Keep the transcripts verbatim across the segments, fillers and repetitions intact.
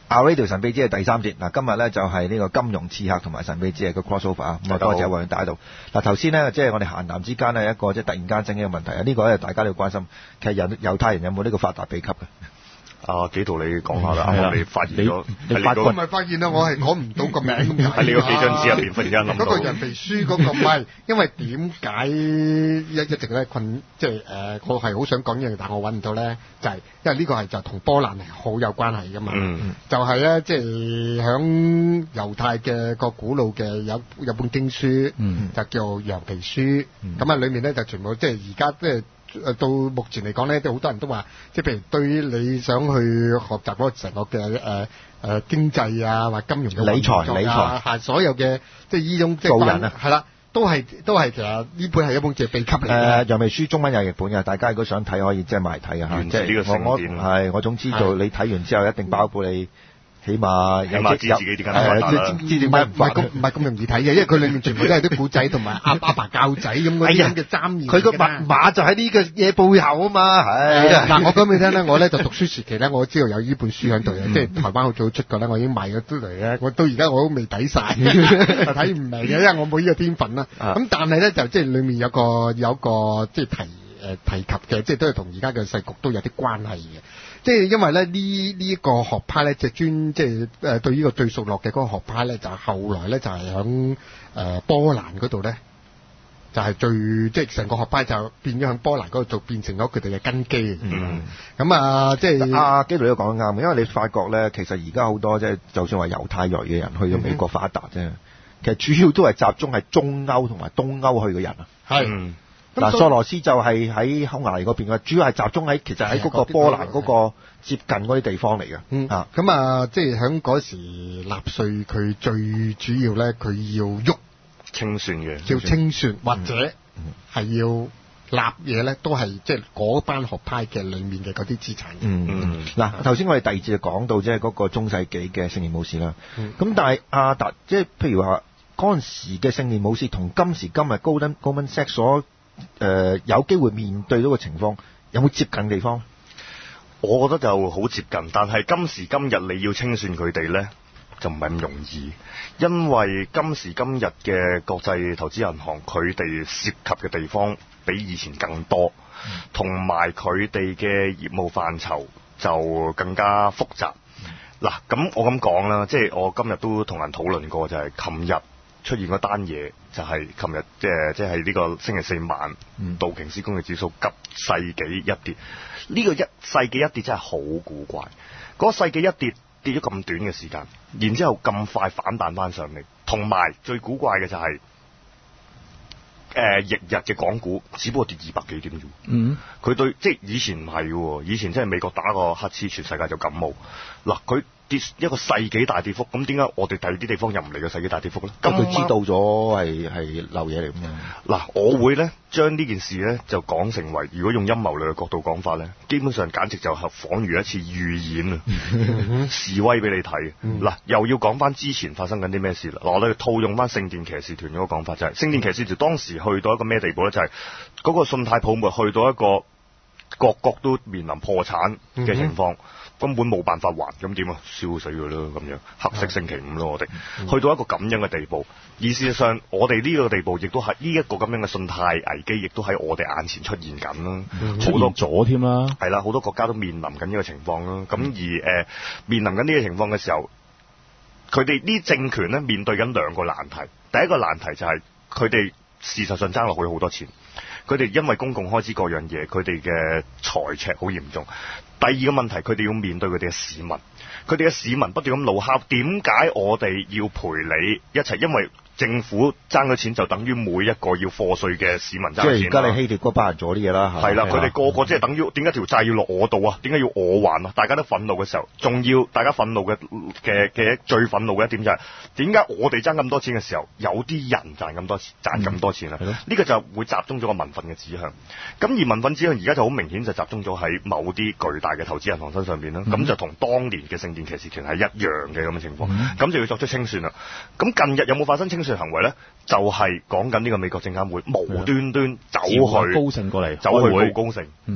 R-Radio 神秘之夜第三節嗱，今日咧就係呢個金融刺客同埋神秘之夜嘅 crossover 啊，咁啊多謝黃永大喺度。嗱頭先呢，即係我哋閒談之間呢，一個即係突然間整嘅問題啊，呢個咧大家都要關心。其實猶猶太人有冇呢個發達秘笈嘅？ 啊，幾度你講下啦，啱啱你發現咗， 你發覺唔係發現啦，我係講唔到個名咁解。 喺你個幾張紙入邊，忽然間諗到嗰個人皮書嗰個唔係，因為點解一一直咧困，即係誒，我係好想講嘢，但我揾唔到咧，就係因為呢個係就同波蘭係好有關係噶嘛。嗯，就係咧，即係響猶太嘅個古老嘅有有本經書，嗯，就叫《羊皮書》。咁啊，裡面咧就全部即係而家即係。誒到目前嚟講咧，都好多人都話，即係譬如對於你想去學習嗰個成個嘅誒誒經濟啊，或金融嘅理財理財係所有嘅即係呢種即係做人啊， 係啦，都係都係其實呢本係一本嘅秘笈嚟嘅。 誒羊皮書中文有譯本嘅，大家如果想睇可以即係買睇嘅嚇。 即係呢個聖典係我總之就你睇完之後一定包括你。起碼起碼知自己點解發達啦， 知點解唔係咁唔係咁容易睇嘅，因為佢裡面全部都係啲古仔同埋阿阿爸教仔咁嗰啲咁嘅箴言。 佢個密碼就喺呢個嘢背後啊嘛，係。 嗱，我講俾你聽咧，我咧就讀書時期咧，我知道有呢本書喺度嘅，即係台灣好早出過咧，我已經買咗出嚟咧，我到而家我都未睇曬，睇唔明嘅，因為我冇呢個天分啦。咁但係咧就即係裡面有個有個即係提誒提及嘅，即係都係同而家嘅世局都有啲關係嘅。即係因為咧呢呢一個學派咧，就專即係誒對呢個最熟絡嘅嗰個學派咧，就後來咧就係響誒波蘭嗰度咧，就係最即係成個學派就變咗響波蘭嗰度就變成咗佢哋嘅根基。嗯，咁啊即係阿基路都講得啱，因為你發覺咧，其實而家好多即係就算話猶太裔嘅人去咗美國發達啫，其實主要都係集中係中歐同埋東歐去嘅人啊。 係。 嗱，索羅斯就係喺匈牙利嗰邊嘅，主要係集中喺其實喺嗰個波蘭嗰個接近嗰啲地方嚟嘅。 嗯啊，咁啊，即係喺嗰時納粹佢最主要咧，佢要喐清算嘅， 要清算或者係要立嘢咧，都係即係嗰班學派嘅裡面嘅嗰啲資產。 嗯嗯。嗱，頭先我哋第二節就講到即係嗰個中世紀嘅聖殿武士啦。咁、嗯、但係阿達即係譬如話嗰陣時嘅聖殿武士同今時今日 Goldman Goldman Sachs 所誒、呃、有機會面對到個情況，有冇接近地方？ 我覺得就好接近，但係今時今日你要清算佢哋呢，就唔係咁容易，因為今時今日嘅國際投資銀行，佢哋涉及嘅地方比以前更多，同埋佢哋嘅業務範疇就更加複雜。嗱、嗯，咁我咁講啦，即係我今日都同人討論過，就係琴日出現嗰單嘢，就係琴日即係即係呢個星期四晚，嗯、道瓊斯工業指數急世紀一跌。呢、這個一世紀一跌真係好古怪。嗰、那個世紀一跌跌咗咁短嘅時間，然之後咁快反彈翻上嚟，同埋最古怪嘅就係、是，誒、呃，翌日嘅港股只不過跌二百幾點啫。嗯，佢對即係以前唔係喎，以前即係美國打個乞嗤，全世界就感冒。嗱，佢跌一個世紀大跌幅，咁點解我哋第二啲地方又唔嚟個世紀大跌幅咧？ 咁佢知道咗係係漏嘢嚟㗎嘛？ 嗱，我會咧將呢件事咧就講成為，如果用陰謀論嘅角度講法咧，基本上簡直就係仿如一次預演啊，示威俾你睇。嗱，又要講翻之前發生緊啲咩事啦。嗱，我哋套用翻聖殿騎士團嗰個講法，就係、是、聖殿騎士團當時去到一個咩地步咧？就係、是、嗰個信貸泡沫去到一個各國都面臨破產嘅情況。嗯根本冇辦法還，咁點啊？燒死佢咯，咁樣黑色星期五咯，我哋、嗯、去到一個咁樣嘅地步。而事實上，我哋呢個地步亦都係呢一個咁樣嘅信貸危機，亦都喺我哋眼前出現緊啦。好、嗯、多咗添啦， 係啦，好多國家都面臨緊呢個情況啦。咁、嗯、而誒、呃、面臨緊呢個情況嘅時候，佢哋呢政權咧面對緊兩個難題。第一個難題就係佢哋事實上爭落去好多錢，佢哋因為公共開支各樣嘢，佢哋嘅財赤好嚴重。第二個問題，佢哋要面對佢哋嘅市民，佢哋嘅市民不斷咁怒敲，點解我哋要陪你一齊？因為政府爭咗錢，就等於每一個要課稅嘅市民爭錢。 即係而家你希臘嗰班人做啲嘢啦， 係啦，佢哋個個即係等於點解條債要落我度啊？點解要我還啊？大家都憤怒嘅時候，仲要大家憤怒嘅嘅嘅最憤怒嘅一點就係點解我哋爭咁多錢嘅時候，有啲人賺咁多賺咁多錢啊？呢、嗯、個就會集中咗個民憤嘅指向。咁而民憤指向而家就好明顯就集中咗喺某啲巨大嘅投資銀行身上邊啦。咁、嗯、就同當年嘅聖殿騎士團係一樣嘅咁嘅情況。咁、嗯、就要作出清算啦。咁近日有冇發生清算行為咧？就係講緊呢個美國證監會無端端走去高盛過嚟， 走去告高盛。 嗯，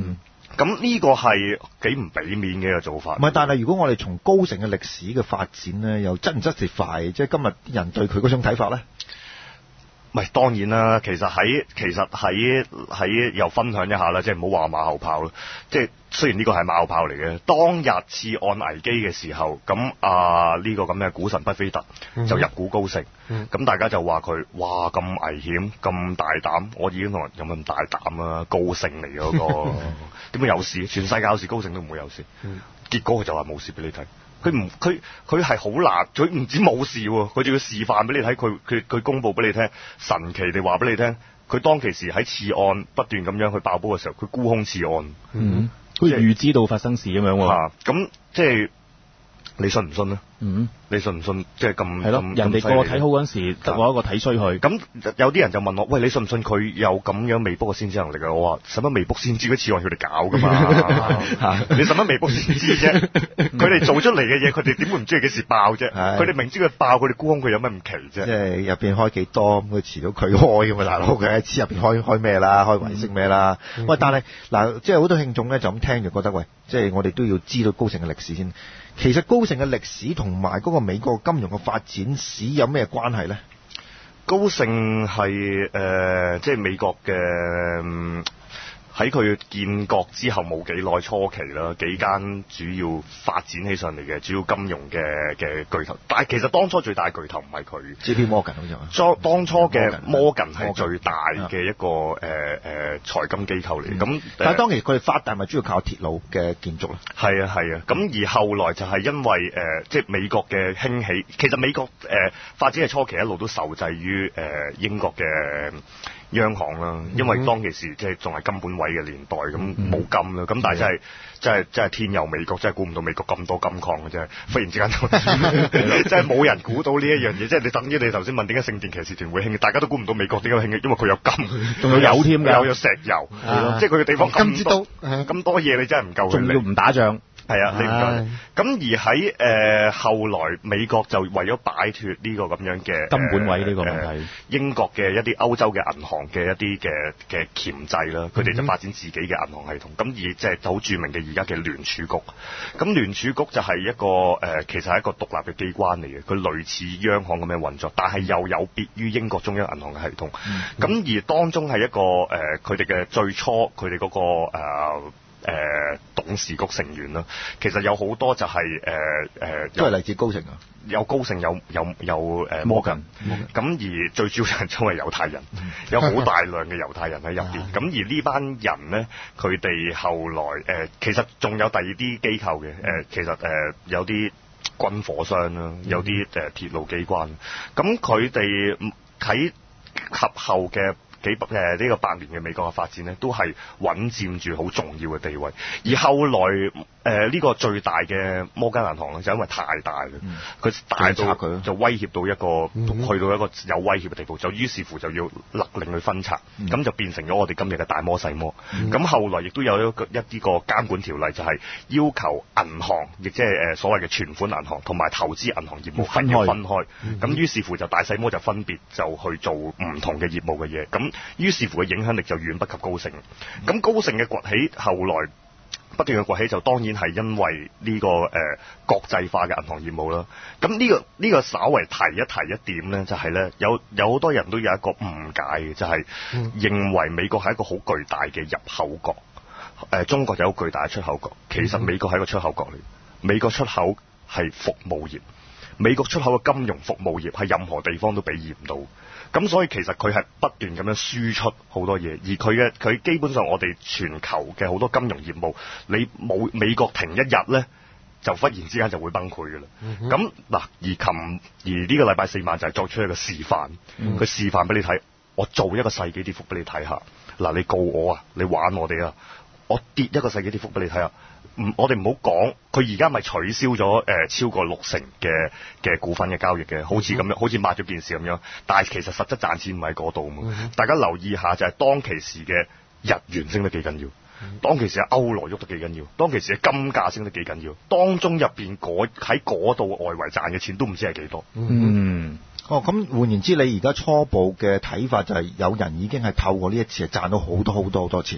咁呢個係幾唔俾面嘅一個做法。 唔係，但係如果我哋從高盛嘅歷史嘅發展咧，又真唔真實快？即係今日啲人對佢嗰種睇法咧？ 唔係當然啦，其實喺其實喺喺又分享一下啦，即係唔好話馬後炮啦。即係雖然呢個係馬後炮嚟嘅，當日次按危機嘅時候，咁啊呢、呢個咁嘅股神巴菲特就入股高盛，咁、嗯、大家就話佢哇咁危險咁大膽，我已經同人有咁大膽啊，高盛嚟嗰、嗰個點會有事？全世界有事，高盛都唔會有事。嗯、結果佢就話冇事俾你睇。佢唔佢佢係好難，佢唔止冇事喎，佢仲要示範俾你睇，佢佢佢公佈俾你聽，神奇地話俾你聽，佢當其時喺次按不斷咁樣去爆煲嘅時候，佢沽空次按， 嗯，佢預知道發生事咁樣喎， 嚇，咁即係你信唔信咧？嗯，你信唔信？即係咁係咯，人哋個個睇好嗰陣時，得我一個睇衰佢。 咁有啲人就問我：喂，你信唔信佢有咁樣未卜嘅先知能力啊？我話：使乜未卜先知？嗰次按佢哋搞噶嘛？你使乜未卜先知啫？佢哋做出嚟嘅嘢，佢哋點會唔知佢幾時爆啫？佢哋明知佢爆，佢哋沽空佢有咩咁奇啫？即係入邊開幾多，咁佢遲到佢開㗎嘛，大佬佢知入邊開開咩啦，開維息咩啦？嗯、喂，但係嗱，即係好多聽眾咧就咁聽就覺得，喂，即係我哋都要知道高盛嘅歷史先。其實高盛嘅歷史同埋嗰個美國金融嘅發展史有咩關係咧？ 高盛係誒，即係美國嘅。嗯喺佢建國之後冇幾耐初期啦，幾間主要發展起上嚟嘅主要金融嘅嘅巨頭，但係其實當初最大巨頭唔係佢 ，J P Morgan 好似話， 當當初嘅 Morgan 係最大嘅一個誒誒財金機構嚟。咁、嗯、 但係當其時佢哋發達咪主要靠鐵路嘅建築咧？ 係啊係啊，咁、啊、而後來就係因為誒、呃、即係美國嘅興起，其實美國誒、呃、發展嘅初期一路都受制於誒、呃、英國嘅央行啦，因為當其時即係仲係金本位嘅年代，咁冇金啦，咁、嗯、但係真係真係真係天佑美國，真係估唔到美國咁多金礦嘅啫，忽然之間真係冇人估到呢一樣嘢，即係你等於你頭先問點解聖殿騎士團會興，大家都估唔到美國點解興嘅，因為佢有金， 仲有油添㗎， 有有石油，即係佢嘅地方咁多咁多嘢，你真係唔夠， 仲要唔打仗。 係啊，你唔夠。咁而喺誒、呃、後來，美國就為咗擺脫呢個咁樣嘅金本位呢個問題， 呃、英國嘅一啲歐洲嘅銀行嘅一啲嘅嘅鉗制啦，佢哋就發展自己嘅銀行系統。咁、嗯、而即係好著名嘅而家嘅聯儲局。咁聯儲局就係一個誒、呃，其實係一個獨立嘅機關嚟嘅，佢類似央行咁樣運作，但係又有別於英國中央銀行嘅系統。咁、嗯、而當中係一個誒，佢哋嘅最初佢哋嗰個誒。呃誒、呃、董事局成員啦，其實有好多就係誒誒， 都係嚟自高盛啊， 有高盛有有有誒摩根，咁而最主要係因為猶太人，有好大量嘅猶太人喺入邊，咁而呢班人咧，佢哋後來誒、呃、其實仲有第二啲機構嘅，誒、呃、其實誒、呃、有啲軍火商啦，有啲誒、呃、鐵路機關，咁佢哋喺及後嘅。幾百誒呢個百年嘅美國嘅發展咧，都係穩佔住好重要嘅地位。而後來誒呢、呃這個最大嘅摩根銀行咧，就因為太大啦，佢、嗯、大到佢就威脅到一個、嗯、去到一個有威脅嘅地步，就於是乎就要勒令去分拆，咁、嗯、就變成咗我哋今日嘅大摩細摩。咁、嗯、後來亦都有一個一啲個監管條例，就係要求銀行，亦即係誒所謂嘅存款銀行同埋投資銀行業務分開分開。咁、嗯、於是乎就大細摩就分別就去做唔同嘅業務嘅嘢。咁於是乎嘅影響力就遠不及高盛。咁高盛嘅崛起後來不斷嘅崛起，就當然係因為呢、這個誒、呃、國際化嘅銀行業務啦。咁呢、這個呢、這個稍為提一提一點咧，就係、是、咧有有好多人都有一個誤解嘅，就係、是、認為美國係一個好巨大嘅入口國，誒、呃、中國有巨大嘅出口國。其實美國係一個出口國嚟，美國出口係服務業，美國出口嘅金融服務業係任何地方都比擬唔到。咁所以其實佢係不斷咁樣輸出好多嘢，而佢嘅佢基本上我哋全球嘅好多金融業務，你冇美國停一日咧，就忽然之間就會崩潰嘅啦。咁、嗯、嗱，而琴而呢個禮拜四晚就係作出一個示範，佢、嗯、示範俾你睇，我做一個世紀跌幅俾你睇下。嗱，你告我啊，你玩我哋啊，我跌一個世紀跌幅俾你睇下。唔，我哋唔好講，佢而家咪取消咗誒、呃、超過六成嘅嘅股份嘅交易嘅，好似咁樣，好似抹咗件事咁樣。但係其實實質賺錢唔喺嗰度嘛。嗯、大家留意下，就係當其時嘅日元升得幾緊要，當其時嘅歐羅喐得幾緊要，當其時嘅金價升得幾緊要，當中入邊喺嗰度外圍賺嘅錢都唔知係幾多。嗯。 嗯哦，咁換言之，你而家初步嘅睇法就係有人已經係透過呢一次係賺到好多好多好多錢。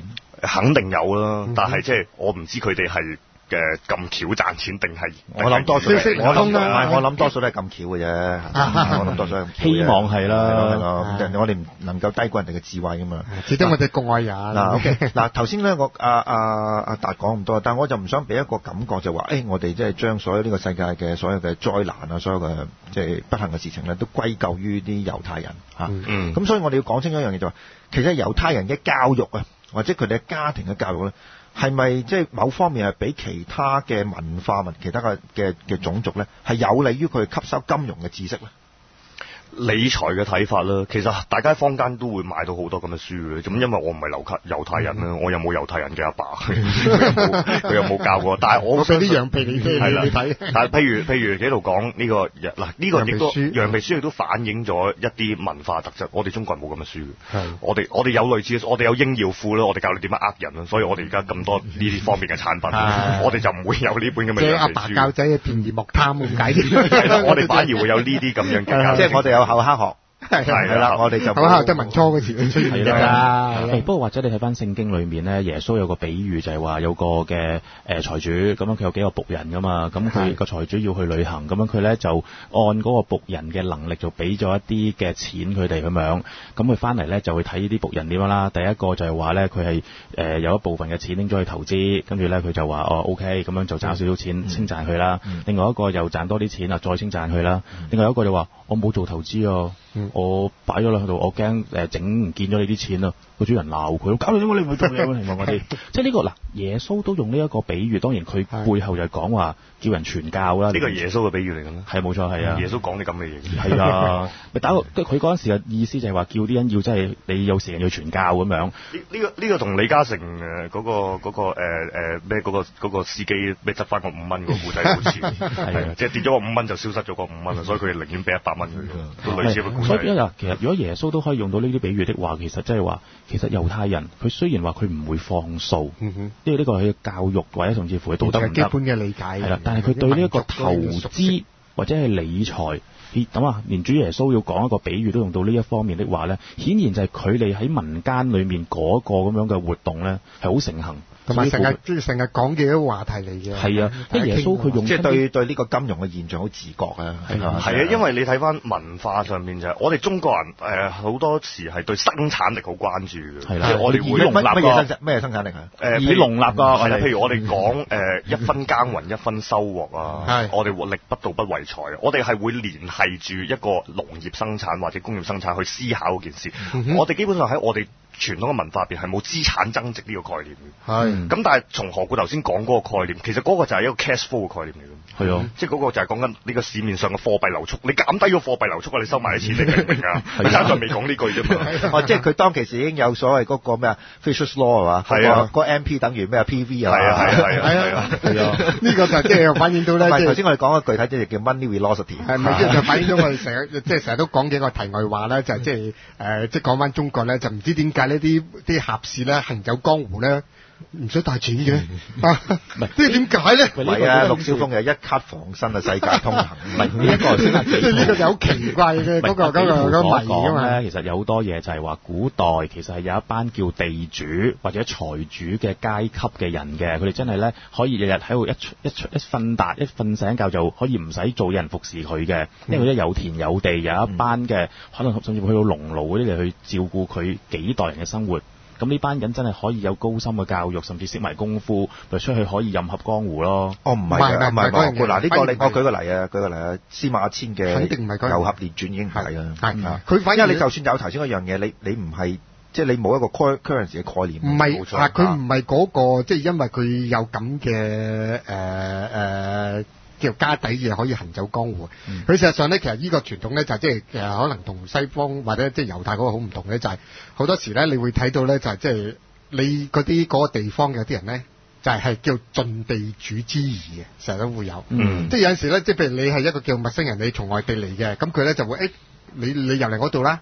肯定有啦，但係即係我唔知佢哋係嘅咁巧賺錢定係我諗多數係， 消息我諗唔唔通啦係我諗多數都係咁巧嘅啫。我諗多數係咁巧嘅希望係啦係咯係咯，我哋唔能夠低估人哋嘅智慧㗎嘛。 始終我哋國外人。 嗱，OK，嗱頭先咧，我阿阿阿達講咁多，但係我就唔想俾一個感覺就話，誒我哋即係將所有呢個世界嘅所有嘅災難啊，所有嘅即係不幸嘅事情咧，都歸咎於啲猶太人嚇。 嗯咁所以我哋要講清楚一樣嘢就係，其實猶太人嘅教育啊，或者佢哋嘅家庭嘅教育咧，係咪即係某方面係比其他嘅文化或其他嘅嘅嘅種族咧，係有利於佢吸收金融嘅知識咧？ 理財嘅睇法啦，其實大家坊間都會買到好多咁嘅書嘅，咁因為我唔係猶太猶太人啦，我又冇猶太人嘅阿爸，佢又冇佢又冇教過，但係我我俾啲羊皮你聽， 係啦你睇。 但係譬如譬如喺度講呢個嗱呢個亦都羊皮書羊皮書亦都反映咗一啲文化特質，我哋中國人冇咁嘅書嘅， 係我哋我哋有類似嘅，我哋有英耀庫啦，我哋教你點樣呃人啦，所以我哋而家咁多呢啲方面嘅產品， 係我哋就唔會有呢本咁嘅即係阿羊皮書。 爸教仔嘅便宜莫貪咁解係啦，我哋反而會有呢啲咁樣嘅教即係我哋有厚黑學。 係係啦，我哋就咁後得文初嗰時佢出現㗎啦。 誒不過或者你睇翻聖經裏面咧，耶穌有個比喻就係話有個嘅誒財主，咁樣佢有幾個僕人噶嘛，咁佢個財主要去旅行，咁樣佢咧就按嗰個僕人嘅能力就俾咗一啲嘅錢佢哋咁樣，咁佢翻嚟咧就會睇呢啲僕人點樣啦。第一個就係話咧佢係誒有一部分嘅錢拎咗去投資，跟住咧佢就話哦 OK，咁樣就賺少少錢稱讚佢啦。另外一個又賺多啲錢啊，再稱讚佢啦。另外一個就話我冇做投資啊。我擺咗落去度，我驚誒整唔見咗你啲錢啊！個主人鬧佢，搞到點解你唔去做嘢嘅情況嗰啲，即係呢個嗱，耶穌都用呢一個比喻，當然佢背後就係講話叫人傳教啦。 呢個係耶穌嘅比喻嚟嘅咩？ 係冇錯，係啊。 耶穌講啲咁嘅嘢。 係啊，咪打個佢嗰陣時嘅意思就係話叫啲人要真係你有時間要傳教咁樣。 呢呢個呢個同李嘉誠誒嗰個嗰個誒誒咩嗰個嗰個司機咩執翻個五蚊個故仔好似，係啊，即係跌咗個五蚊就消失咗個五蚊啊，所以佢哋寧願俾一百蚊佢，都類似嘅故仔。 所以嗱，其實如果耶穌都可以用到呢啲比喻的話，其實即係話，其實猶太人佢雖然話佢唔會放數， 嗯哼， 因為呢個係教育或者甚至乎係道德唔得， 基本嘅理解係啦，但係佢對呢一個投資或者係理財，咁啊，連主耶穌要講一個比喻都用到呢一方面的話咧，顯然就係佢哋喺民間裏面嗰個咁樣嘅活動咧係好盛行。 同埋成日即係成日講嘅一個話題嚟嘅。 係啊，即係耶穌佢用即係對對呢個金融嘅現象好自覺啊。 係啊，係啊，因為你睇翻文化上面就係我哋中國人誒好多時係對生產力好關注嘅。 係啦， 即係我哋會乜乜嘢生咩生產力啊？ 誒， 以農立㗎， 係啦，譬如我哋講誒一分耕耘一分收穫啊， 係我哋力不到不為財，我哋係會聯繫住一個農業生產或者工業生產去思考嗰件事。我哋基本上喺我哋傳統嘅文化入邊係冇資產增值呢個概念嘅。 係。 咁但係從何故頭先講嗰個概念，其實嗰個就係一個 cash flow 嘅概念嚟嘅。 係啊， 即係嗰個就係講緊呢個市面上嘅貨幣流速，你減低個貨幣流速啊，你收埋啲錢，你明唔明啊？你爭在未講呢句啫嘛。 哦，即係佢當其時已經有所謂嗰個咩啊 Fisher's Law 係嘛？ 係啊， 嗰個 M P 等於咩啊 P V 啊？ 係啊係啊係啊係啊，呢個就即係反映到咧，即係頭先我哋講嘅具體即係叫 money velocity。 係咪即係就反映咗我哋成日即係成日都講嘅一個題外話咧，就係即係誒，即係講翻中國咧，就唔知點解呢啲啲俠士咧行走江湖咧。唔使帶錢嘅，啊，即係點解咧？ 唔係啊，陸小鳳嘅一卡防身啊，世界通行。 唔係呢一個先係即係呢個就好奇怪嘅嗰個嗰個嗰個謎㗎嘛。 咧，其實有好多嘢就係話古代其實係有一班叫地主或者財主嘅階級嘅人嘅，佢哋真係咧可以日日喺度一一一瞓達一瞓醒覺就可以唔使做人服侍佢嘅，因為佢一有田有地，有一班嘅可能甚至乎去到農奴嗰啲嚟去照顧佢幾代人嘅生活。咁呢班人真係可以有高深嘅教育，甚至識埋功夫，就出去可以任合江湖咯。 哦，唔係嘅，唔係嗰樣嘢。 嗱，呢個你我舉個例啊，舉個例啊，司馬遷嘅肯定唔係嗰樣。 遊俠列傳已經係啦。 係，佢反因為你就算有頭先嗰樣嘢，你你唔係即係你冇一個 currency 嘅概念。 唔係啊，佢唔係嗰個，即係因為佢有咁嘅誒誒。叫家底嘢可以行走江湖，佢、嗯、事實上咧，其實呢個傳統咧就即係誒可能同西方或者即係猶太嗰個好唔同咧，就係、是、好多時咧你會睇到咧就係即係你嗰啲嗰個地方有啲人咧就係、是、係叫盡地主之誼嘅，成日都會有，嗯、即係有陣時咧，即係譬如你係一個叫陌生人，你從外地嚟嘅，咁佢咧就會誒、欸、你你入嚟嗰度啦。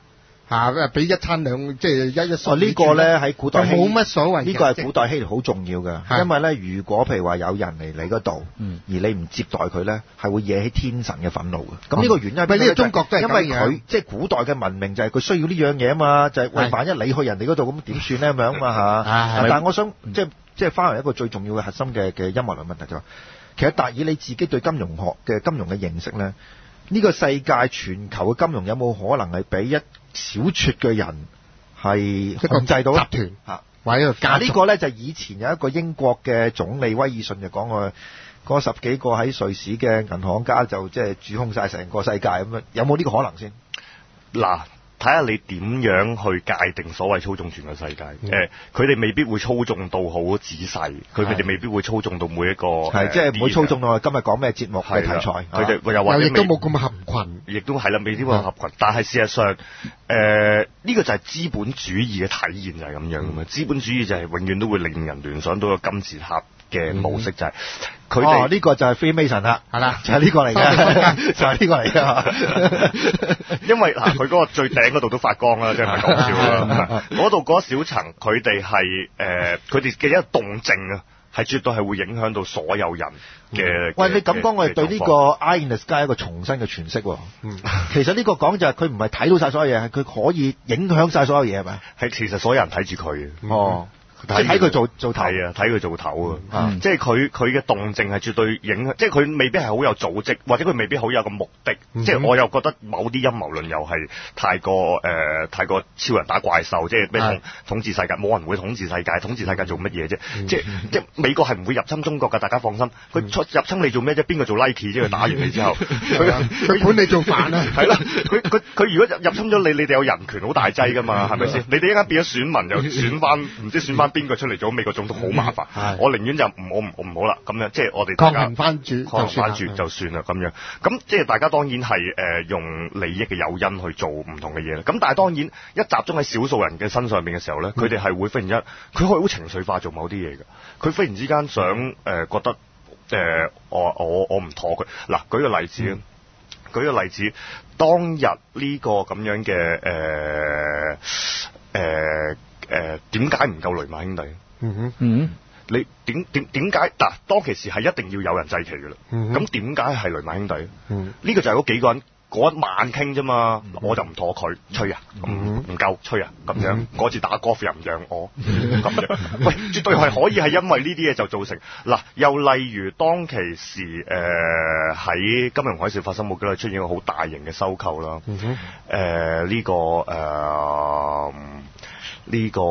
嚇，俾一餐兩即係一一哦，呢個咧喺古代希冇乜所謂嘅。 呢個係古代希臘好重要嘅， 係因為咧，如果譬如話有人嚟你嗰度， 嗯而你唔接待佢咧，係會惹起天神嘅憤怒嘅。咁呢個原因係喂呢個中國都係因為咁樣佢即係古代嘅文明就係佢需要呢樣嘢啊嘛，就係喂， 係萬一你去人哋嗰度咁點算咧咁樣嘛嚇。 係但係我想即係即係翻嚟一個最重要嘅核心嘅嘅陰謀論問題就係，其實達爾你自己對金融學嘅金融嘅認識咧，呢個世界全球嘅金融有冇可能係俾一小撮嘅人係控制到集團嚇？ 或者一個家族呢個咧就以前有一個英國嘅總理威爾遜就講過，嗰十幾個喺瑞士嘅銀行家就即係主控晒成個世界咁樣，有冇呢個可能先？ 嗱，睇下你點樣去界定所謂操縱全個世界。誒、 嗯， 佢哋未必會操縱到好仔細，佢哋未必會操縱到每一個係即係唔會操縱到我哋今日講咩節目嘅題材。 佢哋又或者又亦都冇咁合群， 亦都係啦，未必會合群。但係事實上，誒、呃、呢、這個就係資本主義嘅體現就係咁樣嘅嘛。資本主義就係永遠都會令人聯想到個金字塔嘅模式，就係佢哋呢個就係 Freemason 啦， 係啦， 就係呢個嚟嘅，就係呢個嚟嘅。 因為嗱，佢嗰個最頂嗰度都發光啦，即係唔係講笑啦。嗰度嗰小層，佢哋係誒，佢哋嘅一個動靜啊，係絕對係會影響到所有人嘅。 喂，你咁講，我哋對呢個 Eye in the Sky 一個重新嘅詮釋喎。 嗯， 其實呢個講就係佢唔係睇到晒所有嘢，係佢可以影響晒所有嘢，係咪？ 係其實所有人睇住佢嘅。 哦。即係睇佢做做頭係啊，睇佢做頭啊， 嗯、 即係佢佢嘅動靜係絕對影響，即係佢未必係好有組織，或者佢未必好有個目的。 嗯、 即係我又覺得某啲陰謀論又係太過誒、呃、太過超人打怪獸，即係咩統統治世界，冇人會統治世界，統治世界做乜嘢啫？ 嗯、 即係即係美國係唔會入侵中國㗎，大家放心。佢出入侵你做咩啫？邊個做 Nike 啫？佢打完你之後，佢佢管你做飯啊！ 係啦，佢佢佢如果入侵咗你，你哋有人權好大劑㗎嘛？係咪先？你哋一間變咗選民，又選翻唔知選翻邊個出嚟做美國總統好麻煩， 嗯、 我寧願就唔我唔我唔好啦，咁樣即係我哋大家抗衡翻住， 抗衡翻住就算啦咁樣。咁即係大家當然係誒、呃、用利益嘅誘因去做唔同嘅嘢啦。咁但係當然一集中喺少數人嘅身上邊嘅時候咧，佢哋係會忽然間佢可以好情緒化做某啲嘢嘅。佢忽然之間想誒、呃、覺得誒、呃、我我我唔妥佢。嗱，舉個例子啊，嗯、舉個例子，當日呢個咁樣嘅誒誒。呃呃誒點解唔夠雷曼兄弟？ 嗯哼， 嗯， 你點點點解嗱？當其時係一定要有人祭旗嘅啦。咁點解係雷曼兄弟？ 嗯， 呢個就係嗰幾個人嗰一晚傾啫嘛。 嗯、 我就唔妥佢，吹啊，唔唔、嗯、夠吹啊，咁樣嗰、嗯、次打 golf 又唔讓我，咁、嗯、樣。喂，絕對係可以係因為呢啲嘢就造成嗱。又例如當其時誒喺、呃、金融海嘯發生冇幾耐，出現一個好大型嘅收購啦。 嗯哼， 誒、呃、呢、這個誒。呃呢、這個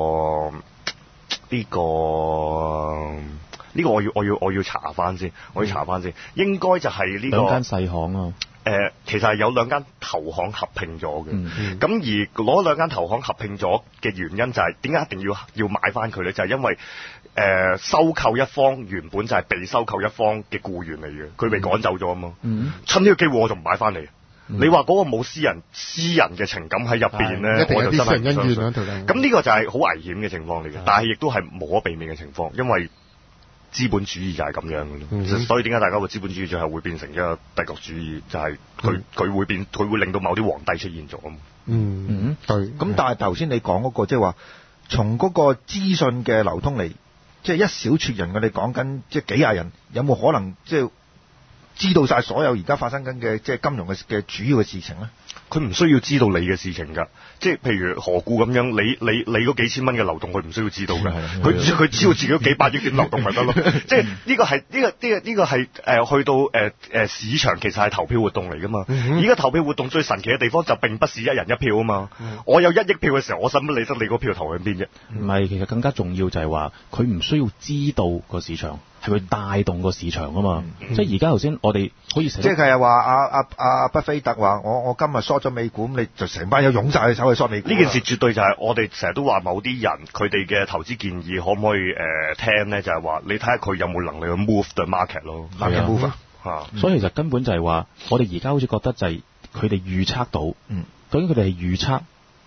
呢、這個呢、這個我要我要我要查翻先，我要查翻先，應該就係呢、這個兩間細行啊。 誒、呃，其實係有兩間投行合併咗嘅。咁、 嗯、 而攞兩間投行合併咗嘅原因就係點解一定要要買翻佢咧？就係、是、因為誒、呃、收購一方原本就係被收購一方嘅僱員嚟嘅，佢被趕走咗啊嘛。嗯、趁呢個機會我就唔買翻嚟。嗯、你話嗰個冇私人私人嘅情感喺入邊咧，我就真係唔相信。咁呢個就係好危險嘅情況嚟嘅，但係亦都係無可避免嘅情況，因為資本主義就係咁樣嘅咯。嗯、所以點解大家話資本主義最後會變成一個帝國主義？就係佢佢會變，佢會令到某啲皇帝出現咗啊嘛。 嗯嗯，對。咁但係頭先你講嗰、那個即係話，從嗰個資訊嘅流通嚟，即、就、係、是、一小撮人，我哋講緊即係幾廿人，有冇可能即係？就是知道晒所有而家發生緊嘅即係金融嘅嘅主要嘅事情咧， 佢唔需要知道你嘅事情㗎，即係譬如何故咁樣，你你你嗰幾千蚊嘅流動，佢唔需要知道㗎，佢佢知道自己幾百億點流動咪得咯，即係呢個係呢、呢個呢、呢個呢、呢個係誒、呃、去到誒誒、呃、市場其實係投票活動嚟㗎嘛，而家、嗯、投票活動最神奇嘅地方就並不是一人一票啊嘛，嗯、我有一億票嘅時候，我使乜理得你嗰票投向邊啫？ 唔係，其實更加重要就係話佢唔需要知道個市場。係會帶動個市場啊嘛，嗯、即係而家頭先我哋可以成即係佢係話阿阿阿巴菲特話我我今日 short 咗美股，咁你就成班友湧晒去手去 short 美股。 呢件事絕對就係我哋成日都話某啲人佢哋嘅投資建議可唔可以誒、呃、聽咧？就係、是、話你睇下佢有冇能力去 move the market 咯，market move 啊。 所以其實根本就係話，我哋而家好似覺得就係佢哋預測到，嗯，究竟佢哋係預測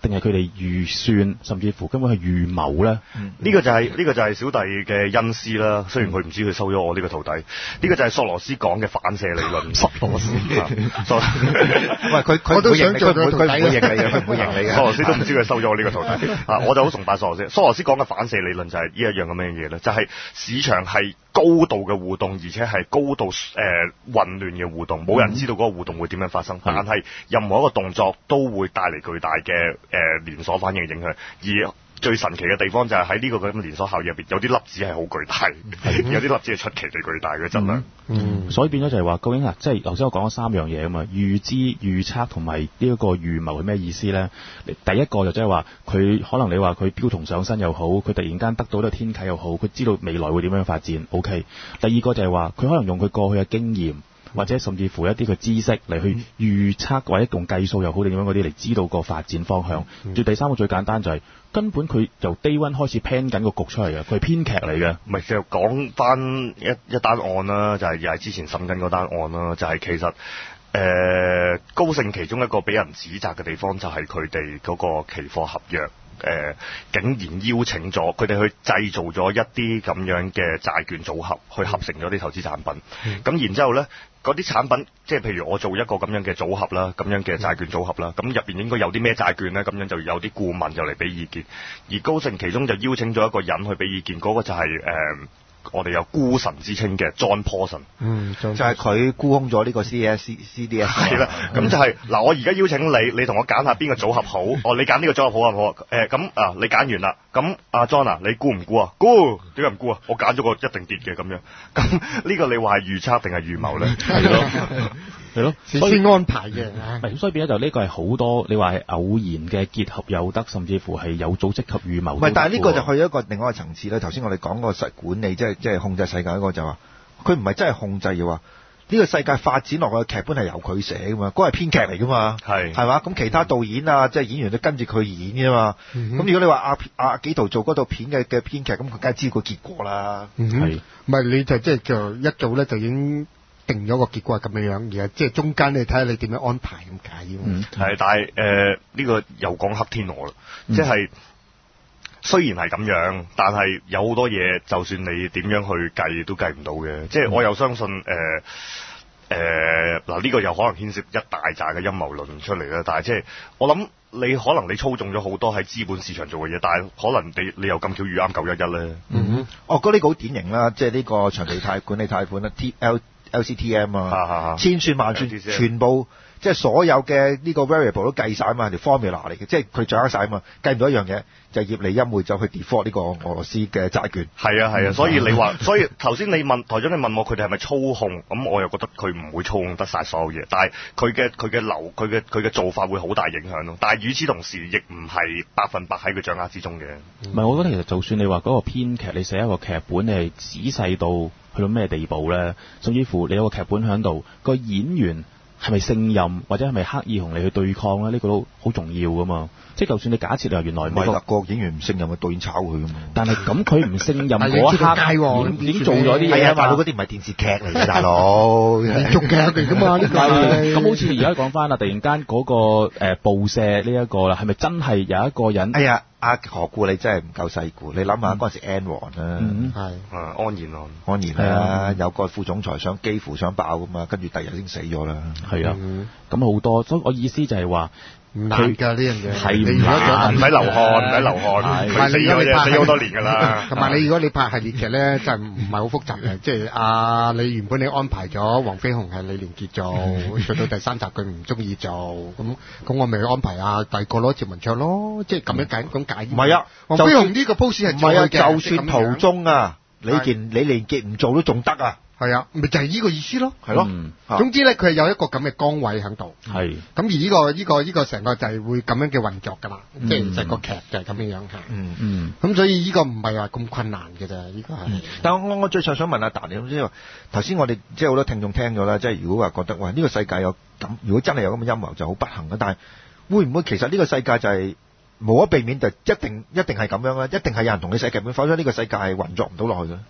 定係佢哋預算，甚至乎根本係預謀咧？呢、 嗯呢個就係、是、呢、呢個就係小弟嘅恩師啦。雖然佢唔知佢收咗我呢個徒弟，呢、呢個就係索羅斯講嘅反射理論。索羅斯， 喂，佢佢我都想做佢佢唔會佢徒弟認你嘅，佢唔會認你嘅。 索羅斯都唔知佢收咗我呢個徒弟啊！我就好崇拜索羅斯。索羅斯講嘅反射理論就係呢一樣咁樣嘢咧，就係、是、市場係高度嘅互動，而且係高度誒、呃、混亂嘅互動，冇人知道嗰個互動會點樣發生。嗯、但係任何一個動作都會帶嚟巨大嘅誒、呃、連鎖反應嘅影響，而最神奇嘅地方就係喺呢個咁嘅連鎖效應入邊，有啲粒子係好巨大，有啲粒子係出奇地巨大嘅質量。 嗯，所以變咗就係話，究竟啊，即係頭先我講咗三樣嘢啊嘛，預知、預測同埋呢一個預謀係咩意思咧？第一個就即係話，佢可能你話佢標童上身又好，佢突然間得到呢個天啟又好，佢知道未來會點樣發展。OK。第二個就係話，佢可能用佢過去嘅經驗。或者甚至乎一啲嘅知識嚟去預測或者用計數又好定點樣嗰啲嚟知道個發展方向。最、嗯、第三個最簡單就係、是、根本佢由 day one 開始 plan 緊個局出嚟嘅，佢係編劇嚟嘅。 唔係，就講翻一一單案啦，就係又係之前審緊嗰單案啦，就係、是、其實誒、呃、高盛其中一個俾人指責嘅地方就係佢哋嗰個期貨合約。誒、呃，竟然邀請咗佢哋去製造咗一啲咁樣嘅債券組合，去合成咗啲投資產品。咁、嗯、然之後咧，嗰啲產品，即係譬如我做一個咁樣嘅組合啦，咁樣嘅債券組合啦，咁入邊應該有啲咩債券咧？咁樣就有啲顧問就嚟俾意見，而高盛其中就邀請咗一個人去俾意見，嗰、那個就係、是、誒。呃我哋有沽神之稱嘅 John Paulson， 嗯，就係佢沽空咗呢個 C S C D S， 係啦，咁就係、是、嗱，我而家邀請你，你同我揀下邊個組合好，哦，你揀呢個組合好啊，好啊，誒，咁啊，你揀完啦，咁阿 John 啊，你沽唔沽啊？沽，點解唔沽啊？我揀咗個一定跌嘅咁樣，咁呢個你話係預測定係預謀咧？係咯。 係咯， 事先安排嘅。 係，所以變咗就呢個係好多，你話係偶然嘅結合又得，甚至乎係有組織及預謀。 唔係，但係呢個就去一個另外一個層次咧。頭先我哋講個實管理，即係即係控制世界嗰個就話，佢唔係真係控制嘅話，呢個世界發展落去嘅劇本係由佢寫噶嘛，嗰個係編劇嚟噶嘛，係係嘛？咁其他導演啊，即係演員都跟住佢演噶嘛。咁、嗯、如果你話阿阿紀陶做嗰套片嘅嘅編劇，咁佢梗係知個結果啦。 係，唔係你就即係就一早咧就已經定咗個結果係咁樣樣，而係即係中間你睇下你點樣安排咁解。嗯， 係，但係誒呢個又講黑天鵝啦，即係雖然係咁樣，但係有好多嘢，就算你點樣去計都計唔到嘅。即係我又相信誒誒嗱呢個又可能牽涉一大紮嘅陰謀論出嚟啦。但係即係我諗你可能你操縱咗好多喺資本市場做嘅嘢，但係可能你你又咁巧遇啱九一一咧。 嗯哼，哦，嗰啲好典型啦，即係呢個長期貸管理貸款啦 ，T L L C T M 啊，千算萬算，全部即係所有嘅呢個 variable 都計晒啊嘛，條 formula 嚟嘅，即係佢掌握晒啊嘛，計唔到一樣嘢就係、葉利欽會走去 default 呢個俄羅斯嘅債券。 係啊係啊，所以你話，所以頭先你問台長，你問我佢哋係咪操控，咁我又覺得佢唔會操控得晒所有嘢，但係佢嘅佢嘅流佢嘅佢嘅做法會好大影響咯。但係與此同時，亦唔係百分百喺佢掌握之中嘅。 唔係，我覺得其實就算你話嗰個編劇，你寫一個劇本，你係仔細到去到咩地步咧？甚至乎你有個劇本喺度，個演員係咪勝任或者係咪刻意同你去對抗咧？呢、這個都好重要噶嘛。即係就算你假設你話原來美國個演員唔勝任，嘅導演炒佢噶嘛。 但係咁佢唔勝任嗰一刻，已經做咗啲嘢啊嘛。大佬嗰啲唔係電視劇嚟嘅，大佬連續劇嚟噶嘛。咁好似而家講翻啦，突然間嗰、那個誒、呃、報社呢一個啦，係咪真係有一個人？ 哎呀！阿何故你真係唔夠世故，你諗下嗰陣時 Enron 啦， 係啊安然案， 安然啦，有個副總裁想幾乎想爆噶嘛，跟住第二日先死咗啦。 係啊，咁好多，所以我意思就係話唔難㗎呢樣嘢， 係唔難，唔使流汗，唔使流汗，唔係死咗嘢，死咗好多年㗎啦。 同埋你如果你拍系列劇咧，就唔係好複雜嘅，即係啊你原本你安排咗黃飛鴻係李連杰做，做到第三集佢唔中意做，咁咁我咪安排啊第二個攞趙文卓咯，即係咁樣解咁解。 唔係啊， 黃飛鴻呢個 pose 係唔係啊，就算途中啊，李健李連杰唔做都仲得啊。 係啊，咪就係、是、呢個意思咯， 係咯、 嗯。總之咧，佢係有一個咁嘅崗位喺度。 係。咁而呢、這個呢、這個呢、這個成個就係會咁樣嘅運作㗎啦，嗯、即係成個劇就係咁樣樣嚇。 嗯嗯。 咁所以呢個唔係話咁困難嘅啫，呢、這個係、嗯。但係我我最想想問阿達你，即係話頭先我哋即係好多聽眾聽咗啦，即係如果話覺得哇呢、這個世界有咁，如果真係有咁嘅陰謀就好不幸嘅，但係會唔會其實呢個世界就係、是？無可避免就一定一定係咁樣啦，一定係有人同你寫劇本，否則呢個世界係運作唔到落去嘅。誒、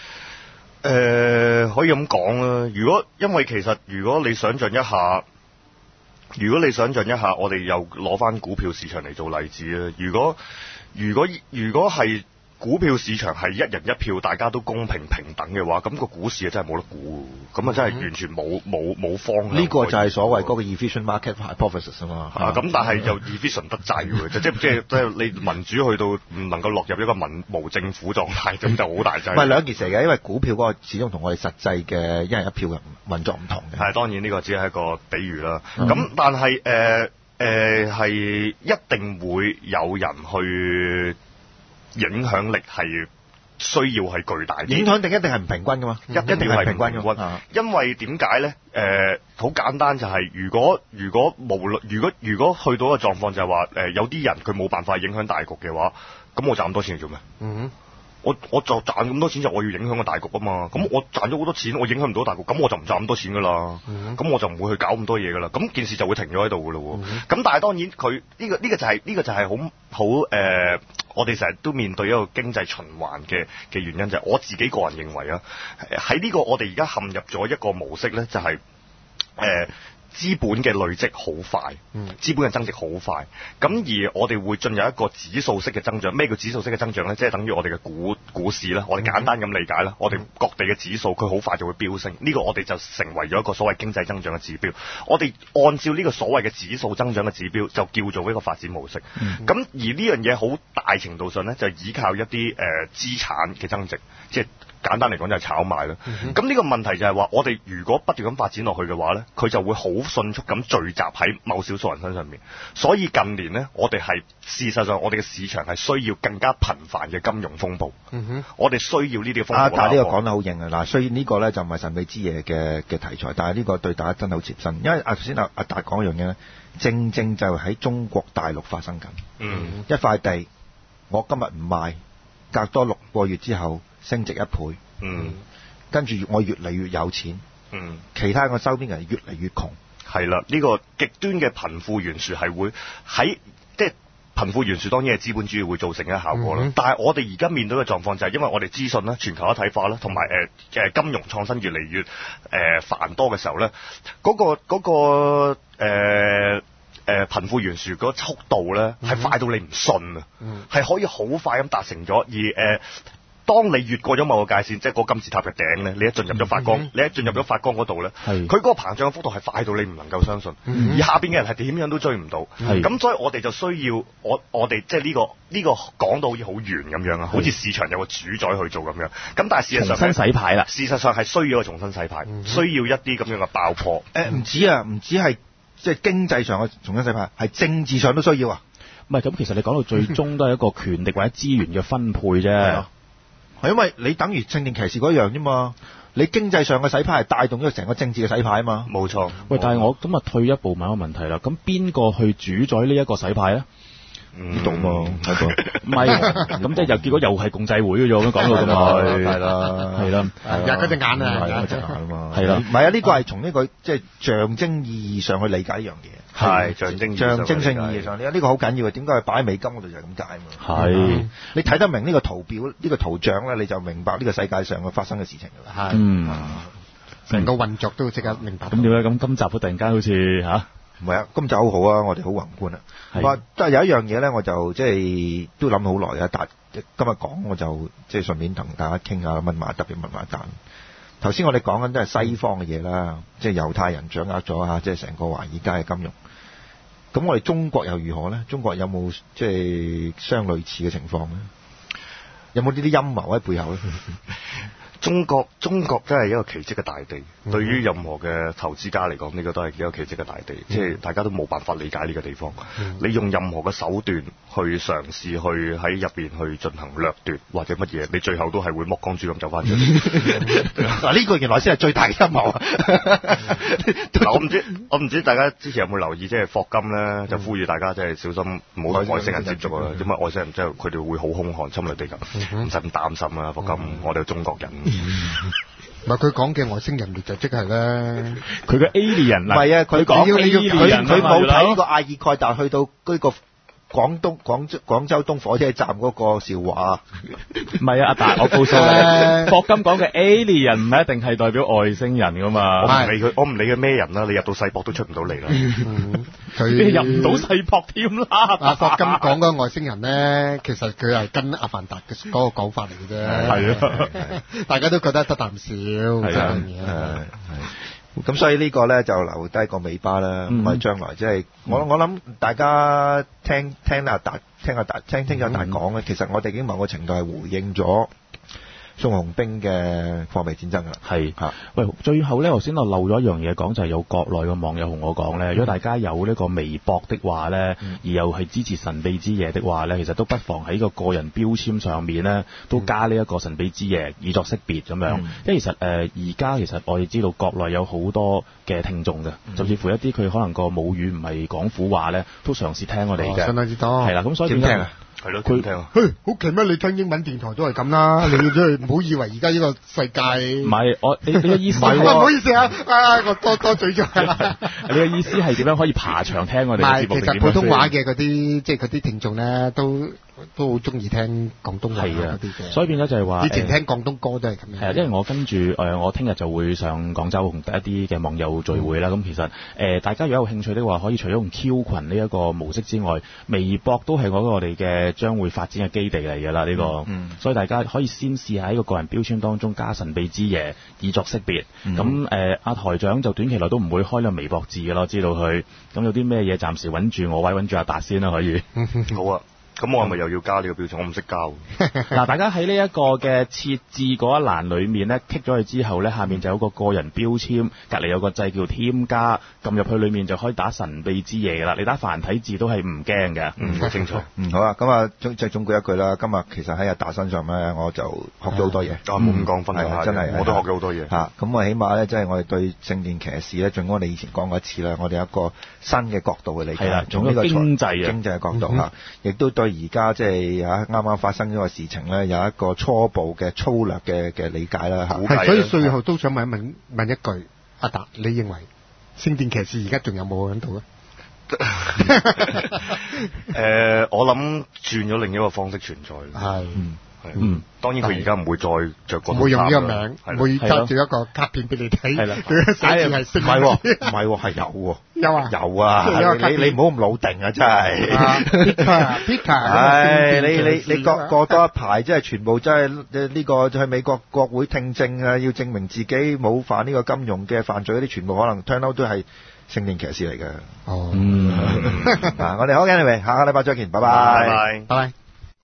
呃，可以咁講啦。如果因為其實如果你想象一下， 如果你想象一下，我哋又攞翻股票市場嚟做例子啦。如果如果如果係股票市場係一人一票，大家都公平平等嘅話，咁、個股市啊真係冇得估，咁啊真係完全冇冇冇方向。 呢個就係所謂嗰個 efficient market hypothesis 啊嘛。 啊，咁但係又 efficient 得滯喎，即即即即係你民主去到唔能夠落入一個民無政府狀態，咁就好大劑。 唔係兩件事嚟嘅，因為股票嗰個始終同我哋實際嘅一人一票嘅運作唔同嘅。 係當然呢個只係一個比喻啦。咁、嗯、但係誒誒係一定會有人去影響力係需要係巨大啲。 影響力一定係唔平均噶嘛， 一定係平均嘅。 啊、 因為點解咧？誒、呃，好簡單就係、是，如果如果無論如果如果去到一個狀況就係話，誒、呃、有啲人佢冇辦法影響大局嘅話，咁我賺咁多錢嚟做咩？ 嗯。 我我就賺咁多錢就我要影響個大局啊嘛，咁我賺咗好多錢，我影響唔到大局，咁我就唔賺咁多錢噶啦，咁、嗯、我就唔會去搞咁多嘢噶啦，咁件事就會停咗喺度噶咯喎。咁、嗯、但係當然佢呢、呢個呢、呢個就係、是、呢、呢個就係好好誒，我哋成日都面對一個經濟循環嘅嘅原因就係、是、我自己個人認為啊，喺呢個我哋而家陷入咗一個模式咧，就係、是、誒。呃資本嘅累積好快，資本嘅增值好快，咁而我哋會進入一個指數式嘅增長。咩叫指數式嘅增長呢？即係等於我哋嘅股股市啦。我哋簡單咁理解啦，我哋各地嘅指數佢好快就會飆升，呢個我哋就成為咗一個所謂經濟增長嘅指標。我哋按照呢個所謂嘅指數增長嘅指標，就叫做一個發展模式。咁、嗯、而呢樣嘢好大程度上呢，就依靠一啲誒資產嘅增值，即係。簡單嚟講就係炒賣啦。咁呢個問題就係話，我哋如果不斷咁發展落去嘅話呢，佢就會好迅速咁聚集喺某少數人身上面。所以近年呢，我哋係事實上我哋嘅市場係需要更加頻繁嘅金融風暴。嗯、哼我哋需要呢啲風暴。啊， 但係呢個講得好型啊！嗱，雖然呢個呢就唔係神秘之夜嘅嘅題材，但係呢個對大家真係好切身。因為頭先阿阿達講一樣嘢呢，正正就喺中國大陸發生緊。嗯，一塊地，我今日唔賣，隔多六個月之後升值一倍，嗯，跟住我越嚟越有錢，嗯，其他我周邊人越嚟越窮， 係啦，呢個極端嘅貧富懸殊係會喺即係貧富懸殊當然係資本主義會造成嘅效果啦。嗯、但係我哋而家面對嘅狀況就係因為我哋資訊啦、全球一體化啦，同埋誒誒金融創新越嚟越誒、呃、繁多嘅時候咧，嗰、嗰個嗰、嗰個誒。呃誒貧富懸殊嗰速度咧係快到你唔信啊，係、嗯、可以好快咁達成咗。而誒、呃，當你越過咗某個界線，即係嗰金字塔嘅頂咧，你一進入咗發光，嗯、你一進入咗發光嗰度咧，佢嗰個膨脹嘅幅度係快到你唔能夠相信。嗯、而下邊嘅人係點樣都追唔到。咁所以我哋就需要我我哋即係呢個呢、呢個講到好似好圓咁樣啊，好似市場有個主宰去做咁樣。咁但係事實上重新洗牌啦， 事實上係需要重新洗牌，嗯、需要一啲咁樣嘅爆破。 誒唔止啊，唔止係。即係經濟上嘅重新洗牌，係政治上都需要啊！ 唔係咁，其實你講到最終都係一個權力或者資源嘅分配啫。係、 嗯、因為你等於聖殿騎士嗰樣啫嘛。你經濟上嘅洗牌係帶動咗成個政治嘅洗牌啊嘛。 冇錯。 喂，但係我咁啊退一步問一個問題啦。咁邊個去主宰呢一個洗牌咧？ 呢度嘛，係個唔係咁即係又結果又係共濟會嘅啫，咁講到咁係係啦，係啦， 日嗰隻眼啊， 係嗰隻眼啊嘛， 係啦， 唔係啊，呢個係從呢個即係象徵意義上去理解呢樣嘢， 係象徵象徵性意義上，呢呢個好緊要嘅，點解佢擺喺美金嗰度就係咁解啊嘛， 係， 你睇得明呢個圖表呢個圖像咧，你就明白呢個世界上嘅發生嘅事情㗎啦， 係，成個運作都即刻明白。 咁點解咁今集都突然間好似嚇？ 唔係啊，今集好好啊，我哋好宏觀啊。話但係有一樣嘢咧，我就即係都諗好耐啊。但今日講我就即係順便同大家傾下問埋特別問埋一單。頭先我哋講緊都係西方嘅嘢啦，即係猶太人掌握咗嚇，即係成個華爾街嘅金融。咁我哋中國又如何咧？中國有冇即係相類似嘅情況咧？有冇呢啲陰謀喺背後咧？ 中國中國真係一個奇蹟嘅大地，嗯、對於任何嘅投資家嚟講，呢、呢個都係一個奇蹟嘅大地，嗯、即係大家都冇辦法理解呢個地方。嗯、你用任何嘅手段去嘗試去喺入邊去進行掠奪或者乜嘢，你最後都係會剝光豬咁走翻出嚟。 嗱，呢個原來先係最大嘅陰謀。 我唔知我唔知大家之前有冇留意，即係霍金咧就呼籲大家即係小心唔好同外星人接觸啊，因為外星人即係佢哋會好兇悍侵略地球，唔使咁擔心啊。霍金，嗯、我哋係中國人。 唔係佢講嘅外星人就即係咧， 佢嘅 alien 唔係啊，佢講 alien，佢佢冇睇呢個阿爾蓋達去到嗰個廣東廣州廣州東火車站嗰個笑話。 唔係啊，阿達，我告訴你，霍金講嘅 alien 唔係一定係代表外星人噶嘛。 我唔理佢，我唔理佢咩人啦，你入到世博都出唔到嚟啦。 佢入唔到世博添啦。 阿霍金講嗰個外星人咧，其實佢係跟阿凡達嘅嗰個講法嚟嘅啫。 係啊， 大家都覺得得啖笑。 係啊，係。咁所以呢個咧就留低個尾巴啦。咁啊，將來即係我我諗大家聽聽阿達聽阿達聽聽阿達講咧，其實我哋已經某個程度係回應咗宋紅兵嘅貨幣戰爭啦。 係嚇，喂，最後咧，頭先我漏咗一樣嘢講，就係有國內嘅網友同我講咧，如果大家有呢個微博的話咧，而又係支持神秘之夜的話咧，其實都不妨喺個個人標籤上面咧，都加呢一個神秘之夜，以作識別咁樣。因為其實誒而家其實我哋知道國內有好多嘅聽眾嘅，甚至乎一啲佢可能個母語唔係廣府話咧，都嘗試聽我哋嘅。 相當之多。 係啦，咁所以點聽啊？ 係咯，佢聽啊！ 嘿，好奇咩？你聽英文電台都係咁啦，你真係唔好以為而家呢個世界唔係我你你嘅意思係唔好意思啊，啊我多多嘴咗。 你嘅意思係點樣可以爬牆聽我哋嘅節目？ 其實普通話嘅嗰啲即係嗰啲聽眾咧，都都好中意聽廣東話嗰啲嘅。 所以變咗就係話， 以前聽廣東歌都係咁樣。 係啊，因為我跟住誒，我聽日就會上廣州同一啲嘅網友聚會啦。咁、嗯、其實誒、呃，大家如果有興趣的話，可以除咗用 Q 群呢一個模式之外，微博都係我哋嘅將會發展嘅基地嚟㗎啦。呢、這個，嗯、所以大家可以先試下喺個個人標籤當中加神秘之夜，以作識別。咁誒、嗯，阿、呃、台長就短期內都唔會開呢個微博字㗎咯，知道佢。咁有啲咩嘢暫時穩住我位，穩住阿達先啦，可以。 好啊。咁我係咪又要加呢個標籤？我唔識交。 嗱，大家喺呢一個嘅設置嗰一欄裏面咧，click 咗佢之後咧，下面就有個個人標籤，隔離有個掣叫添加，撳入去裏面就可以打神秘之夜㗎啦。你打繁體字都係唔驚嘅。 嗯，好清楚。 嗯，好啊。咁啊，即係總結一句啦。今日其實喺阿達身上咧，我就學咗好多嘢。 啊，冇咁講分享下， 真係我都學咗好多嘢。 嚇，咁我起碼咧，即係我哋對聖殿騎士咧，盡管我哋以前講過一次啦，我哋有一個新嘅角度去理解。 係啦，從呢個經濟啊， 經濟嘅角度嚇，亦都對而家即係。啱啱發生呢個事情咧，有一個初步嘅粗略嘅嘅理解啦嚇。 係，所以最後都想問一問問一句，阿達，你認為聖殿騎士而家仲有冇喺度啊？ 誒，我諗轉咗另一個方式存在。 係。 係，嗯，當然佢而家唔會再着嗰套衫啦， 唔會用呢個名，唔會揸住一個卡片俾你睇， 係啦， 佢寫住係聖， 唔係喎，唔係喎，係有喎， 有啊， 有啊，你你唔好咁老定啊，真係 ，Peter，Peter， 唉，你你你過過多一排，即係全部真係呢個去美國國會聽證啊，要證明自己冇犯呢個金融嘅犯罪嗰啲，全部可能 turn out 都係聖殿騎士嚟嘅。 哦， 嗯，嗱，我哋好嘅，anyway，下個禮拜再見，拜拜， 拜拜， 拜拜。